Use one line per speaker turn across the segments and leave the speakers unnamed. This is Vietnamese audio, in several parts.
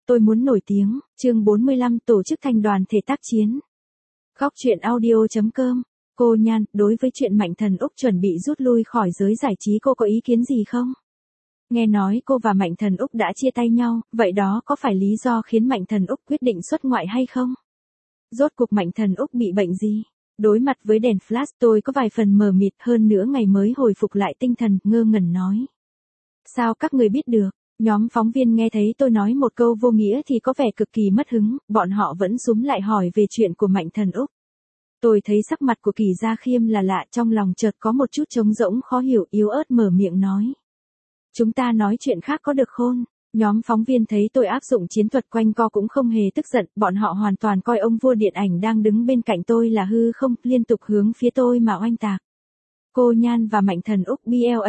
Tôi muốn nổi tiếng, chương 45 tổ chức thành đoàn thể tác chiến. Góc truyện audio.com. Cô Nhan, đối với chuyện Mạnh Thần Úc chuẩn bị rút lui khỏi giới giải trí cô có ý kiến gì không? Nghe nói cô và Mạnh Thần Úc đã chia tay nhau, vậy đó có phải lý do khiến Mạnh Thần Úc quyết định xuất ngoại hay không? Rốt cuộc Mạnh Thần Úc bị bệnh gì? Đối mặt với đèn flash tôi có vài phần mờ mịt, hơn nữa ngày mới hồi phục lại tinh thần, ngơ ngẩn nói. Sao các người biết được? Nhóm phóng viên nghe thấy tôi nói một câu vô nghĩa thì có vẻ cực kỳ mất hứng, bọn họ vẫn súm lại hỏi về chuyện của Mạnh Thần Úc. Tôi thấy sắc mặt của Kỳ Gia Khiêm là lạ, trong lòng chợt có một chút trống rỗng khó hiểu, yếu ớt mở miệng nói. Chúng ta nói chuyện khác có được không? Nhóm phóng viên thấy tôi áp dụng chiến thuật quanh co cũng không hề tức giận, bọn họ hoàn toàn coi ông vua điện ảnh đang đứng bên cạnh tôi là hư không, liên tục hướng phía tôi mà oanh tạc. Cô Nhan và Mạnh Thần Úc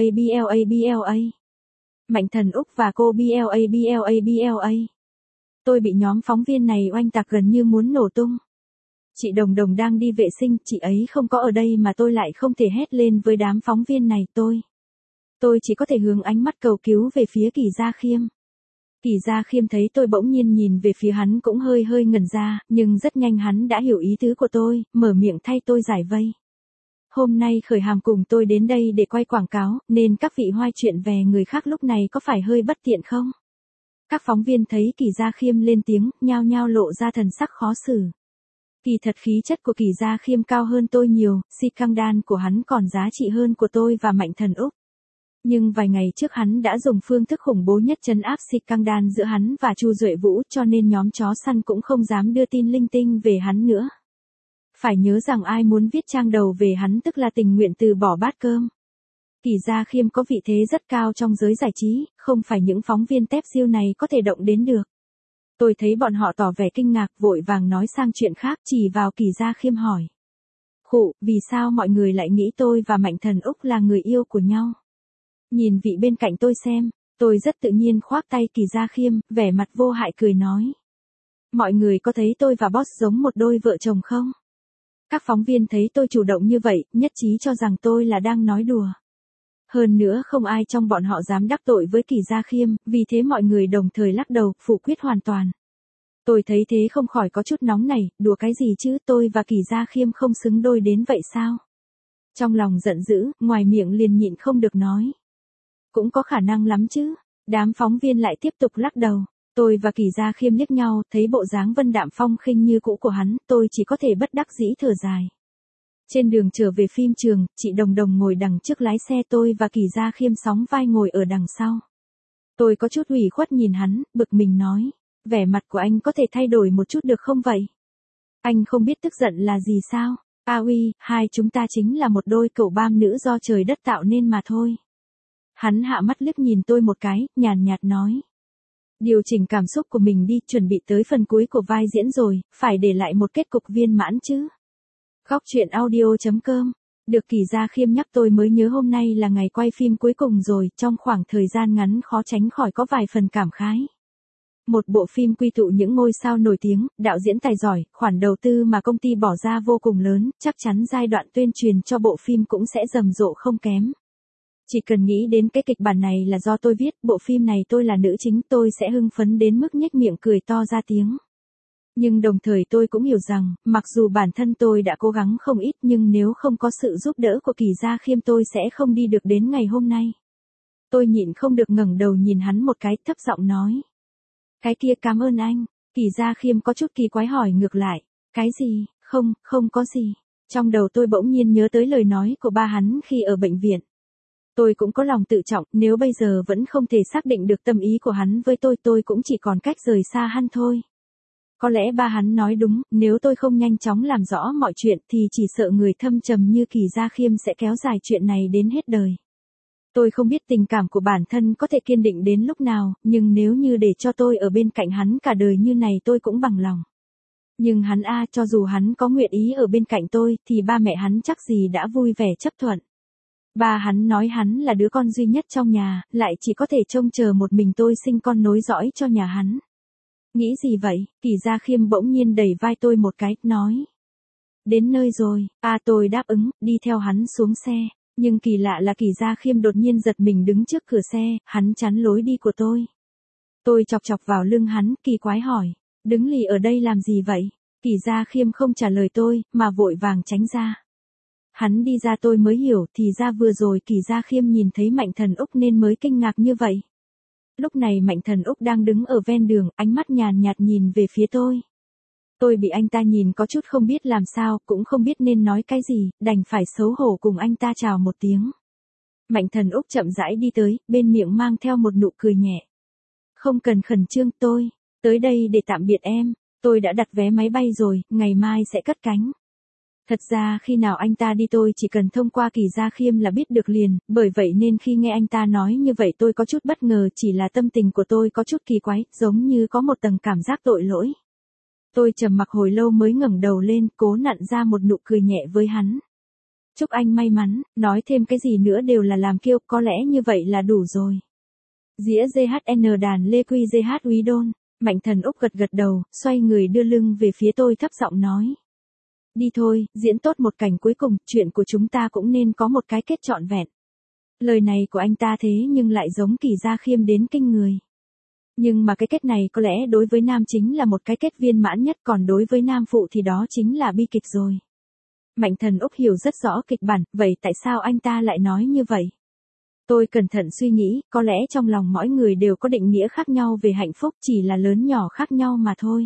BLA. Mạnh Thần Úc và cô BLA. Tôi bị nhóm phóng viên này oanh tạc gần như muốn nổ tung. Chị Đồng Đồng đang đi vệ sinh, chị ấy không có ở đây mà tôi lại không thể hét lên với đám phóng viên này. Tôi chỉ có thể hướng ánh mắt cầu cứu về phía Kỳ Gia Khiêm. Kỳ Gia Khiêm thấy tôi bỗng nhiên nhìn về phía hắn cũng hơi ngẩn ra, nhưng rất nhanh hắn đã hiểu ý tứ của tôi, mở miệng thay tôi giải vây. Hôm nay Khởi Hàm cùng tôi đến đây để quay quảng cáo, nên các vị hoài chuyện về người khác lúc này có phải hơi bất tiện không? Các phóng viên thấy Kỳ Gia Khiêm lên tiếng, nhao nhao lộ ra thần sắc khó xử. Kỳ thật khí chất của Kỳ Gia Khiêm cao hơn tôi nhiều, scandal của hắn còn giá trị hơn của tôi và Mạnh Thần Úc. Nhưng vài ngày trước hắn đã dùng phương thức khủng bố nhất trấn áp scandal giữa hắn và Chu Duệ Vũ, cho nên nhóm chó săn cũng không dám đưa tin linh tinh về hắn nữa. Phải nhớ rằng ai muốn viết trang đầu về hắn tức là tình nguyện từ bỏ bát cơm. Kỳ Gia Khiêm có vị thế rất cao trong giới giải trí, không phải những phóng viên tép diêu này có thể động đến được. Tôi thấy bọn họ tỏ vẻ kinh ngạc, vội vàng nói sang chuyện khác, chỉ vào Kỳ Gia Khiêm hỏi. Khụ, vì sao mọi người lại nghĩ tôi và Mạnh Thần Úc là người yêu của nhau? Nhìn vị bên cạnh tôi xem, tôi rất tự nhiên khoác tay Kỳ Gia Khiêm, vẻ mặt vô hại cười nói. Mọi người có thấy tôi và boss giống một đôi vợ chồng không? Các phóng viên thấy tôi chủ động như vậy, nhất trí cho rằng tôi là đang nói đùa. Hơn nữa không ai trong bọn họ dám đắc tội với Kỳ Gia Khiêm, vì thế mọi người đồng thời lắc đầu, phủ quyết hoàn toàn. Tôi thấy thế không khỏi có chút nóng này, đùa cái gì chứ, tôi và Kỳ Gia Khiêm không xứng đôi đến vậy sao? Trong lòng giận dữ, ngoài miệng liền nhịn không được nói. Cũng có khả năng lắm chứ. Đám phóng viên lại tiếp tục lắc đầu. Tôi và Kỳ Gia Khiêm liếc nhau, thấy bộ dáng vân đạm phong khinh như cũ của hắn, tôi chỉ có thể bất đắc dĩ thở dài. Trên đường trở về phim trường, chị Đồng Đồng ngồi đằng trước lái xe, tôi và Kỳ Gia Khiêm sóng vai ngồi ở đằng sau. Tôi có chút ủy khuất nhìn hắn, bực mình nói, vẻ mặt của anh có thể thay đổi một chút được không vậy? Anh không biết tức giận là gì sao? Uy, hai chúng ta chính là một đôi cậu bam nữ do trời đất tạo nên mà thôi. Hắn hạ mắt liếc nhìn tôi một cái, nhàn nhạt nói. Điều chỉnh cảm xúc của mình đi, chuẩn bị tới phần cuối của vai diễn rồi, phải để lại một kết cục viên mãn chứ. Góc truyện audio.com. Được Kỳ Gia Khiêm nhắc tôi mới nhớ hôm nay là ngày quay phim cuối cùng rồi, trong khoảng thời gian ngắn khó tránh khỏi có vài phần cảm khái. Một bộ phim quy tụ những ngôi sao nổi tiếng, đạo diễn tài giỏi, khoản đầu tư mà công ty bỏ ra vô cùng lớn, chắc chắn giai đoạn tuyên truyền cho bộ phim cũng sẽ rầm rộ không kém. Chỉ cần nghĩ đến cái kịch bản này là do tôi viết, bộ phim này tôi là nữ chính, tôi sẽ hưng phấn đến mức nhếch miệng cười to ra tiếng. Nhưng đồng thời tôi cũng hiểu rằng, mặc dù bản thân tôi đã cố gắng không ít nhưng nếu không có sự giúp đỡ của Kỳ Gia Khiêm tôi sẽ không đi được đến ngày hôm nay. Tôi nhịn không được ngẩng đầu nhìn hắn một cái, thấp giọng nói. Cái kia cảm ơn anh. Kỳ Gia Khiêm có chút kỳ quái hỏi ngược lại. Cái gì? Không có gì. Trong đầu tôi bỗng nhiên nhớ tới lời nói của ba hắn khi ở bệnh viện. Tôi cũng có lòng tự trọng, nếu bây giờ vẫn không thể xác định được tâm ý của hắn với tôi cũng chỉ còn cách rời xa hắn thôi. Có lẽ ba hắn nói đúng, nếu tôi không nhanh chóng làm rõ mọi chuyện thì chỉ sợ người thâm trầm như Kỳ Gia Khiêm sẽ kéo dài chuyện này đến hết đời. Tôi không biết tình cảm của bản thân có thể kiên định đến lúc nào, nhưng nếu như để cho tôi ở bên cạnh hắn cả đời như này tôi cũng bằng lòng. Nhưng hắn cho dù hắn có nguyện ý ở bên cạnh tôi, thì ba mẹ hắn chắc gì đã vui vẻ chấp thuận. Ba hắn nói hắn là đứa con duy nhất trong nhà, lại chỉ có thể trông chờ một mình tôi sinh con nối dõi cho nhà hắn. Nghĩ gì vậy? Kỳ Gia Khiêm bỗng nhiên đẩy vai tôi một cái, nói. Đến nơi rồi, tôi đáp ứng, đi theo hắn xuống xe. Nhưng kỳ lạ là Kỳ Gia Khiêm đột nhiên giật mình đứng trước cửa xe, hắn chắn lối đi của tôi. Tôi chọc chọc vào lưng hắn, kỳ quái hỏi. Đứng lì ở đây làm gì vậy? Kỳ Gia Khiêm không trả lời tôi, mà vội vàng tránh ra. Hắn đi ra tôi mới hiểu, thì ra vừa rồi Kỳ Gia Khiêm nhìn thấy Mạnh Thần Úc nên mới kinh ngạc như vậy. Lúc này Mạnh Thần Úc đang đứng ở ven đường, ánh mắt nhàn nhạt nhìn về phía tôi. Tôi bị anh ta nhìn có chút không biết làm sao, cũng không biết nên nói cái gì, đành phải xấu hổ cùng anh ta chào một tiếng. Mạnh Thần Úc chậm rãi đi tới, bên miệng mang theo một nụ cười nhẹ. Không cần khẩn trương, tôi tới đây để tạm biệt em, tôi đã đặt vé máy bay rồi, ngày mai sẽ cất cánh. Thật ra khi nào anh ta đi tôi chỉ cần thông qua Kỳ Gia Khiêm là biết được liền, bởi vậy nên khi nghe anh ta nói như vậy tôi có chút bất ngờ, chỉ là tâm tình của tôi có chút kỳ quái, giống như có một tầng cảm giác tội lỗi. Tôi trầm mặc hồi lâu mới ngẩng đầu lên, cố nặn ra một nụ cười nhẹ với hắn. Chúc anh may mắn, nói thêm cái gì nữa đều là làm kiêu, có lẽ như vậy là đủ rồi. Dĩa GHN đàn Lê Quy GH Úy Đôn, Mạnh Thần Úc gật gật đầu, xoay người đưa lưng về phía tôi thấp giọng nói. Đi thôi, diễn tốt một cảnh cuối cùng, chuyện của chúng ta cũng nên có một cái kết trọn vẹn. Lời này của anh ta thế nhưng lại giống Kỳ Gia Khiêm đến kinh người. Nhưng mà cái kết này có lẽ đối với nam chính là một cái kết viên mãn nhất, còn đối với nam phụ thì đó chính là bi kịch rồi. Mạnh Thần Úc hiểu rất rõ kịch bản, vậy tại sao anh ta lại nói như vậy? Tôi cẩn thận suy nghĩ, có lẽ trong lòng mỗi người đều có định nghĩa khác nhau về hạnh phúc, chỉ là lớn nhỏ khác nhau mà thôi.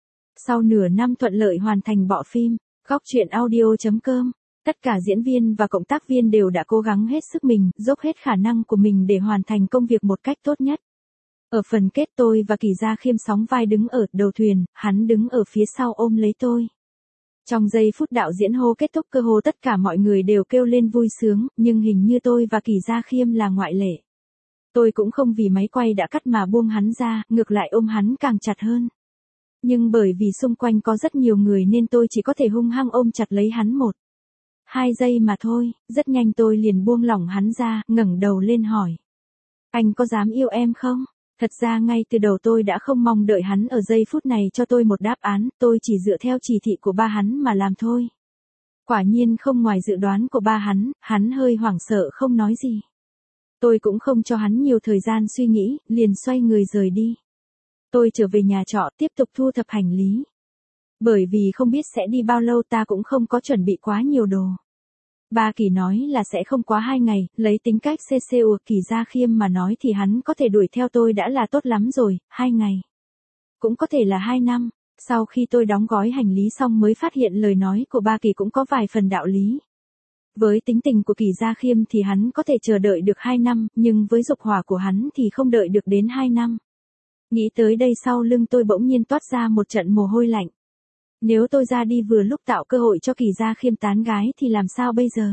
Sau nửa năm thuận lợi hoàn thành bộ phim, Góc Chuyện Audio.com, tất cả diễn viên và cộng tác viên đều đã cố gắng hết sức mình, dốc hết khả năng của mình để hoàn thành công việc một cách tốt nhất. Ở phần kết tôi và Kỳ Gia Khiêm sóng vai đứng ở đầu thuyền, hắn đứng ở phía sau ôm lấy tôi. Trong giây phút đạo diễn hô kết thúc cơ hồ tất cả mọi người đều kêu lên vui sướng, nhưng hình như tôi và Kỳ Gia Khiêm là ngoại lệ. Tôi cũng không vì máy quay đã cắt mà buông hắn ra, ngược lại ôm hắn càng chặt hơn. Nhưng bởi vì xung quanh có rất nhiều người nên tôi chỉ có thể hung hăng ôm chặt lấy hắn 1-2 giây mà thôi, rất nhanh tôi liền buông lỏng hắn ra, ngẩng đầu lên hỏi. Anh có dám yêu em không? Thật ra ngay từ đầu tôi đã không mong đợi hắn ở giây phút này cho tôi một đáp án, tôi chỉ dựa theo chỉ thị của ba hắn mà làm thôi. Quả nhiên không ngoài dự đoán của ba hắn hơi hoảng sợ không nói gì. Tôi cũng không cho hắn nhiều thời gian suy nghĩ, liền xoay người rời đi. Tôi trở về nhà trọ tiếp tục thu thập hành lý. Bởi vì không biết sẽ đi bao lâu ta cũng không có chuẩn bị quá nhiều đồ. Ba Kỳ nói là sẽ không quá 2 ngày, lấy tính cách CCU Kỳ Gia Khiêm mà nói thì hắn có thể đuổi theo tôi đã là tốt lắm rồi, 2 ngày. Cũng có thể là 2 năm, sau khi tôi đóng gói hành lý xong mới phát hiện lời nói của ba Kỳ cũng có vài phần đạo lý. Với tính tình của Kỳ Gia Khiêm thì hắn có thể chờ đợi được 2 năm, nhưng với dục hỏa của hắn thì không đợi được đến 2 năm. Nghĩ tới đây sau lưng tôi bỗng nhiên toát ra một trận mồ hôi lạnh. Nếu tôi ra đi vừa lúc tạo cơ hội cho Kỳ Gia Khiêm tán gái thì làm sao bây giờ?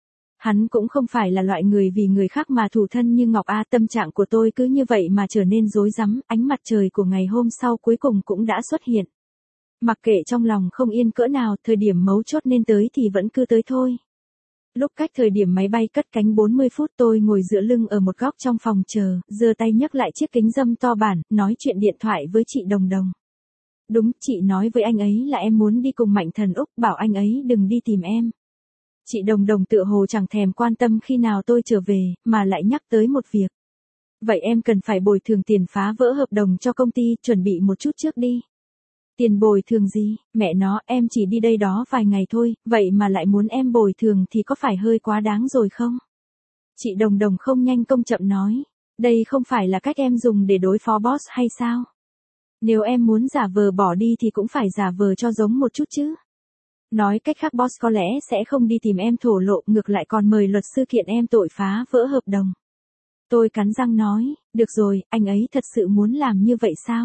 Hắn cũng không phải là loại người vì người khác mà thủ thân như Ngọc A, tâm trạng của tôi cứ như vậy mà trở nên rối rắm, ánh mặt trời của ngày hôm sau cuối cùng cũng đã xuất hiện. Mặc kệ trong lòng không yên cỡ nào, thời điểm mấu chốt nên tới thì vẫn cứ tới thôi. Lúc cách thời điểm máy bay cất cánh 40 phút tôi ngồi dựa lưng ở một góc trong phòng chờ, giơ tay nhấc lại chiếc kính râm to bản, nói chuyện điện thoại với chị Đồng Đồng. Đúng, chị nói với anh ấy là em muốn đi cùng Mạnh Thần Úc, bảo anh ấy đừng đi tìm em. Chị Đồng Đồng tựa hồ chẳng thèm quan tâm khi nào tôi trở về, mà lại nhắc tới một việc. Vậy em cần phải bồi thường tiền phá vỡ hợp đồng cho công ty, chuẩn bị một chút trước đi. Tiền bồi thường gì, mẹ nó, em chỉ đi đây đó vài ngày thôi, vậy mà lại muốn em bồi thường thì có phải hơi quá đáng rồi không? Chị Đồng Đồng không nhanh không chậm nói, đây không phải là cách em dùng để đối phó boss hay sao? Nếu em muốn giả vờ bỏ đi thì cũng phải giả vờ cho giống một chút chứ. Nói cách khác boss có lẽ sẽ không đi tìm em thổ lộ, ngược lại còn mời luật sư kiện em tội phá vỡ hợp đồng. Tôi cắn răng nói, được rồi, anh ấy thật sự muốn làm như vậy sao?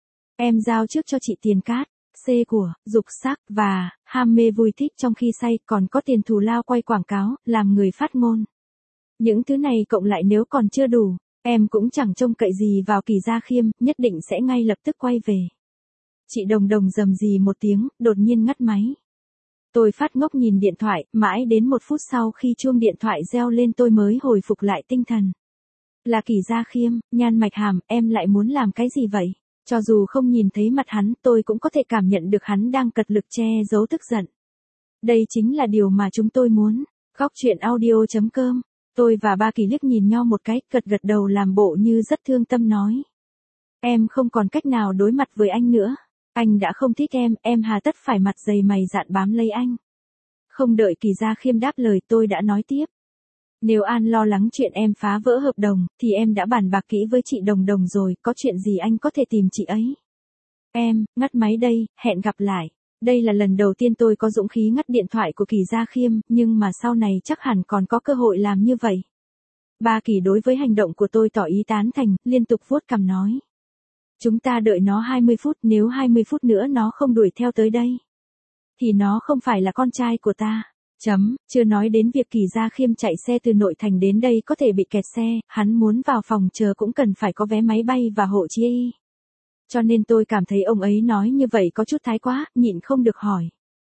Em giao trước cho chị tiền cát, C của, dục sắc, và, ham mê vui thích trong khi say, còn có tiền thù lao quay quảng cáo, làm người phát ngôn. Những thứ này cộng lại nếu còn chưa đủ, em cũng chẳng trông cậy gì vào Kỳ Gia Khiêm, nhất định sẽ ngay lập tức quay về. Chị Đồng Đồng rầm rì một tiếng, đột nhiên ngắt máy. Tôi phát ngốc nhìn điện thoại, mãi đến 1 phút sau khi chuông điện thoại reo lên tôi mới hồi phục lại tinh thần. Là Kỳ Gia Khiêm, nhăn mạch hàm, em lại muốn làm cái gì vậy? Cho dù không nhìn thấy mặt hắn, tôi cũng có thể cảm nhận được hắn đang cật lực che giấu tức giận. Đây chính là điều mà chúng tôi muốn. Góc Chuyện Audio.com. Tôi và ba Kỳ liếc nhìn nhau một cái, gật gật đầu làm bộ như rất thương tâm nói. Em không còn cách nào đối mặt với anh nữa. Anh đã không thích em hà tất phải mặt dày mày dạn bám lấy anh. Không đợi Kỳ Gia Khiêm đáp lời tôi đã nói tiếp. Nếu An lo lắng chuyện em phá vỡ hợp đồng, thì em đã bàn bạc kỹ với chị Đồng Đồng rồi, có chuyện gì anh có thể tìm chị ấy. Em, ngắt máy đây, hẹn gặp lại. Đây là lần đầu tiên tôi có dũng khí ngắt điện thoại của Kỳ Gia Khiêm, nhưng mà sau này chắc hẳn còn có cơ hội làm như vậy. Ba Kỳ đối với hành động của tôi tỏ ý tán thành, liên tục vuốt cằm nói. Chúng ta đợi nó 20 phút, nếu 20 phút nữa nó không đuổi theo tới đây, thì nó không phải là con trai của ta. Chưa nói đến việc Kỳ Gia Khiêm chạy xe từ nội thành đến đây có thể bị kẹt xe, hắn muốn vào phòng chờ cũng cần phải có vé máy bay và hộ chiếu. Cho nên tôi cảm thấy ông ấy nói như vậy có chút thái quá, nhịn không được hỏi.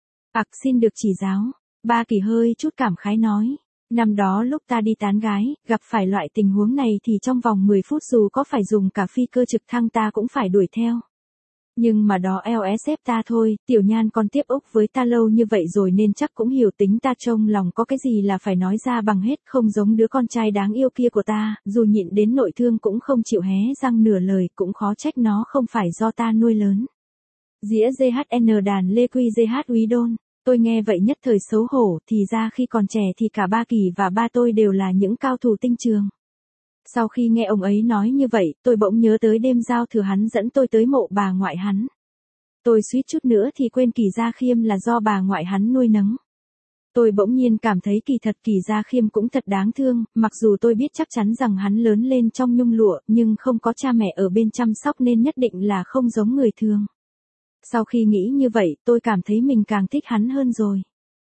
Xin được chỉ giáo. Ba Kỳ hơi chút cảm khái nói. Năm đó lúc ta đi tán gái, gặp phải loại tình huống này thì trong vòng 10 phút dù có phải dùng cả phi cơ trực thăng ta cũng phải đuổi theo. Nhưng mà đó LSF ta thôi, Tiểu Nhan còn tiếp úc với ta lâu như vậy rồi nên chắc cũng hiểu tính ta, trong lòng có cái gì là phải nói ra bằng hết, không giống đứa con trai đáng yêu kia của ta, dù nhịn đến nội thương cũng không chịu hé răng nửa lời, cũng khó trách nó không phải do ta nuôi lớn. Dĩa GHN đàn Lê Quy GH Úy Đôn, tôi nghe vậy nhất thời xấu hổ, thì ra khi còn trẻ thì cả ba Kỳ và ba tôi đều là những cao thủ tinh trường. Sau khi nghe ông ấy nói như vậy, tôi bỗng nhớ tới đêm giao thừa hắn dẫn tôi tới mộ bà ngoại hắn. Tôi suýt chút nữa thì quên Kỳ Gia Khiêm là do bà ngoại hắn nuôi nấng. Tôi bỗng nhiên cảm thấy kỳ thật Kỳ Gia Khiêm cũng thật đáng thương, mặc dù tôi biết chắc chắn rằng hắn lớn lên trong nhung lụa, nhưng không có cha mẹ ở bên chăm sóc nên nhất định là không giống người thường. Sau khi nghĩ như vậy, tôi cảm thấy mình càng thích hắn hơn rồi.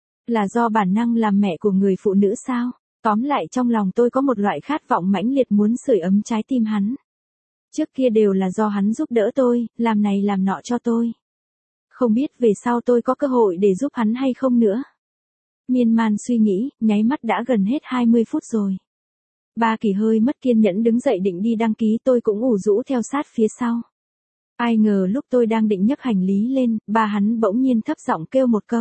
Là do bản năng làm mẹ của người phụ nữ sao? Tóm lại trong lòng tôi có một loại khát vọng mãnh liệt muốn sưởi ấm trái tim hắn. Trước kia đều là do hắn giúp đỡ tôi, làm này làm nọ cho tôi. Không biết về sau tôi có cơ hội để giúp hắn hay không nữa. Miên man suy nghĩ, nháy mắt đã gần hết 20 phút rồi. Ba Kỳ hơi mất kiên nhẫn đứng dậy định đi đăng ký, tôi cũng ủ rũ theo sát phía sau. Ai ngờ lúc tôi đang định nhấc hành lý lên, ba hắn bỗng nhiên thấp giọng kêu một câu.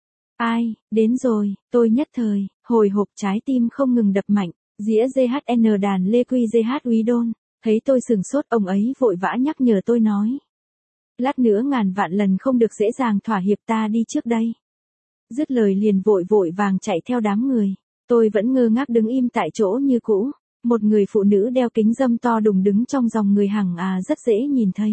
Ai, đến rồi, tôi nhất thời, hồi hộp trái tim không ngừng đập mạnh, dĩa GHN đàn Lê Quy GH Úy Đôn, thấy tôi sừng sốt ông ấy vội vã nhắc nhở tôi nói. Lát nữa ngàn vạn lần không được dễ dàng thỏa hiệp, ta đi trước đây. Dứt lời liền vội vội vàng chạy theo đám người, tôi vẫn ngơ ngác đứng im tại chỗ như cũ, một người phụ nữ đeo kính râm to đùng đứng trong dòng người hằng rất dễ nhìn thấy.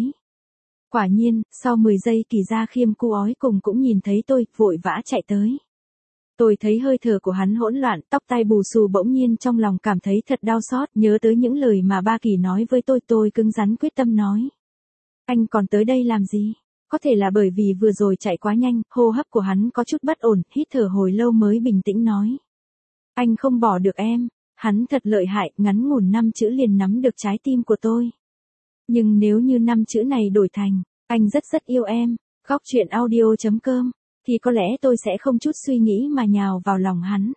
Quả nhiên, sau 10 giây Kỳ Gia Khiêm cu ói cùng cũng nhìn thấy tôi, vội vã chạy tới. Tôi thấy hơi thở của hắn hỗn loạn, tóc tai bù xù, bỗng nhiên trong lòng cảm thấy thật đau xót, nhớ tới những lời mà ba Kỳ nói với tôi cứng rắn quyết tâm nói. Anh còn tới đây làm gì? Có thể là bởi vì vừa rồi chạy quá nhanh, hô hấp của hắn có chút bất ổn, hít thở hồi lâu mới bình tĩnh nói. Anh không bỏ được em, hắn thật lợi hại, ngắn ngủn 5 chữ liền nắm được trái tim của tôi. Nhưng nếu như 5 chữ này đổi thành, anh rất rất yêu em, góc truyện audio.com, thì có lẽ tôi sẽ không chút suy nghĩ mà nhào vào lòng hắn.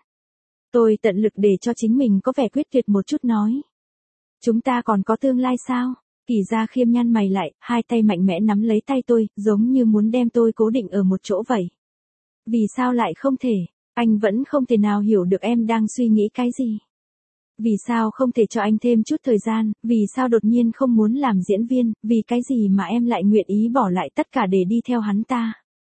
Tôi tận lực để cho chính mình có vẻ quyết tuyệt một chút nói. Chúng ta còn có tương lai sao? Kỳ Gia Khiêm nhăn mày lại, hai tay mạnh mẽ nắm lấy tay tôi, giống như muốn đem tôi cố định ở một chỗ vậy. Vì sao lại không thể? Anh vẫn không thể nào hiểu được em đang suy nghĩ cái gì. Vì sao không thể cho anh thêm chút thời gian, vì sao đột nhiên không muốn làm diễn viên, vì cái gì mà em lại nguyện ý bỏ lại tất cả để đi theo hắn ta.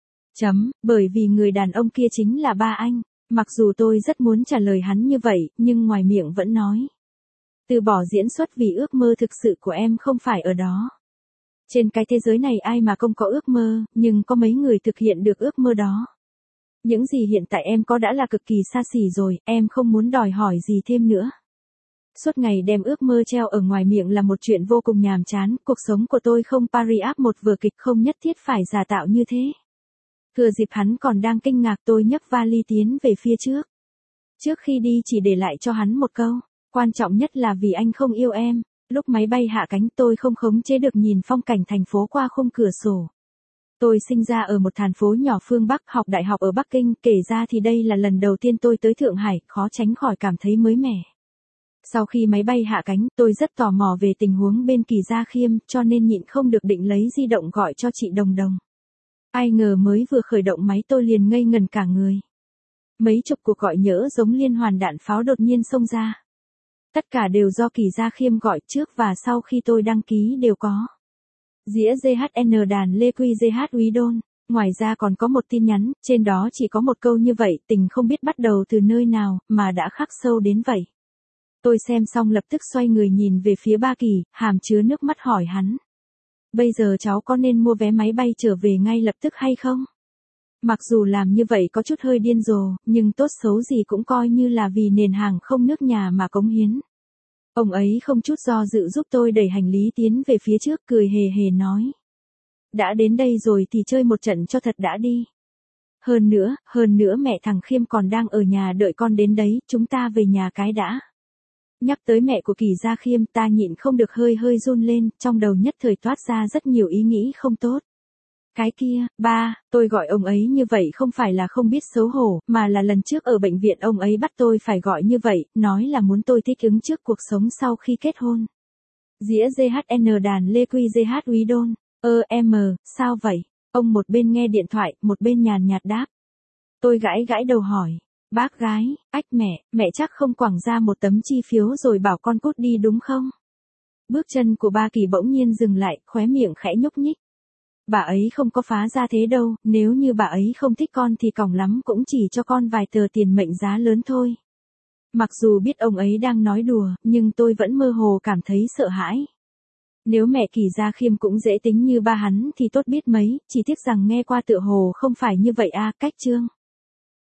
Bởi vì người đàn ông kia chính là ba anh, mặc dù tôi rất muốn trả lời hắn như vậy, nhưng ngoài miệng vẫn nói. Từ bỏ diễn xuất vì ước mơ thực sự của em không phải ở đó. Trên cái thế giới này ai mà không có ước mơ, nhưng có mấy người thực hiện được ước mơ đó. Những gì hiện tại em có đã là cực kỳ xa xỉ rồi, em không muốn đòi hỏi gì thêm nữa. Suốt ngày đem ước mơ treo ở ngoài miệng là một chuyện vô cùng nhàm chán, cuộc sống của tôi không pari áp một vở kịch, không nhất thiết phải giả tạo như thế. Thừa dịp hắn còn đang kinh ngạc tôi nhấc vali tiến về phía trước. Trước khi đi chỉ để lại cho hắn một câu, quan trọng nhất là vì anh không yêu em. Lúc máy bay hạ cánh tôi không khống chế được nhìn phong cảnh thành phố qua khung cửa sổ. Tôi sinh ra ở một thành phố nhỏ phương Bắc, học đại học ở Bắc Kinh, kể ra thì đây là lần đầu tiên tôi tới Thượng Hải, khó tránh khỏi cảm thấy mới mẻ. Sau khi máy bay hạ cánh, tôi rất tò mò về tình huống bên Kỳ Gia Khiêm, cho nên nhịn không được định lấy di động gọi cho chị Đồng Đồng. Ai ngờ mới vừa khởi động máy tôi liền ngây ngẩn cả người. Mấy chục cuộc gọi nhỡ giống liên hoàn đạn pháo đột nhiên xông ra. Tất cả đều do Kỳ Gia Khiêm gọi trước và sau khi tôi đăng ký đều có. Dĩa GHN đàn Lê Quy GH Úy Đôn. Ngoài ra còn có một tin nhắn, trên đó chỉ có một câu như vậy, tình không biết bắt đầu từ nơi nào, mà đã khắc sâu đến vậy. Tôi xem xong lập tức xoay người nhìn về phía ba Kỳ, hàm chứa nước mắt hỏi hắn. Bây giờ cháu có nên mua vé máy bay trở về ngay lập tức hay không? Mặc dù làm như vậy có chút hơi điên rồ, nhưng tốt xấu gì cũng coi như là vì nền hàng không nước nhà mà cống hiến. Ông ấy không chút do dự giúp tôi đẩy hành lý tiến về phía trước, cười hề hề nói. Đã đến đây rồi thì chơi một trận cho thật đã đi. Hơn nữa mẹ thằng Khiêm còn đang ở nhà đợi con đến đấy, chúng ta về nhà cái đã. Nhắc tới mẹ của Kỳ Gia Khiêm ta nhịn không được hơi run lên, trong đầu nhất thời toát ra rất nhiều ý nghĩ không tốt. Cái kia, ba, tôi gọi ông ấy như vậy không phải là không biết xấu hổ, mà là lần trước ở bệnh viện ông ấy bắt tôi phải gọi như vậy, nói là muốn tôi thích ứng trước cuộc sống sau khi kết hôn. Dĩa GHN đàn Lê Quy GH Úy Đôn. Sao vậy? Ông một bên nghe điện thoại, một bên nhàn nhạt đáp. Tôi gãi đầu hỏi. Bác gái, mẹ chắc không quẳng ra một tấm chi phiếu rồi bảo con cút đi đúng không? Bước chân của ba Kỳ bỗng nhiên dừng lại, khóe miệng khẽ nhúc nhích. Bà ấy không có phá ra thế đâu, nếu như bà ấy không thích con thì còng lắm cũng chỉ cho con vài tờ tiền mệnh giá lớn thôi. Mặc dù biết ông ấy đang nói đùa, nhưng tôi vẫn mơ hồ cảm thấy sợ hãi. Nếu mẹ Kỳ Gia Khiêm cũng dễ tính như ba hắn thì tốt biết mấy, chỉ tiếc rằng nghe qua tựa hồ không phải như vậy a. Cách chương.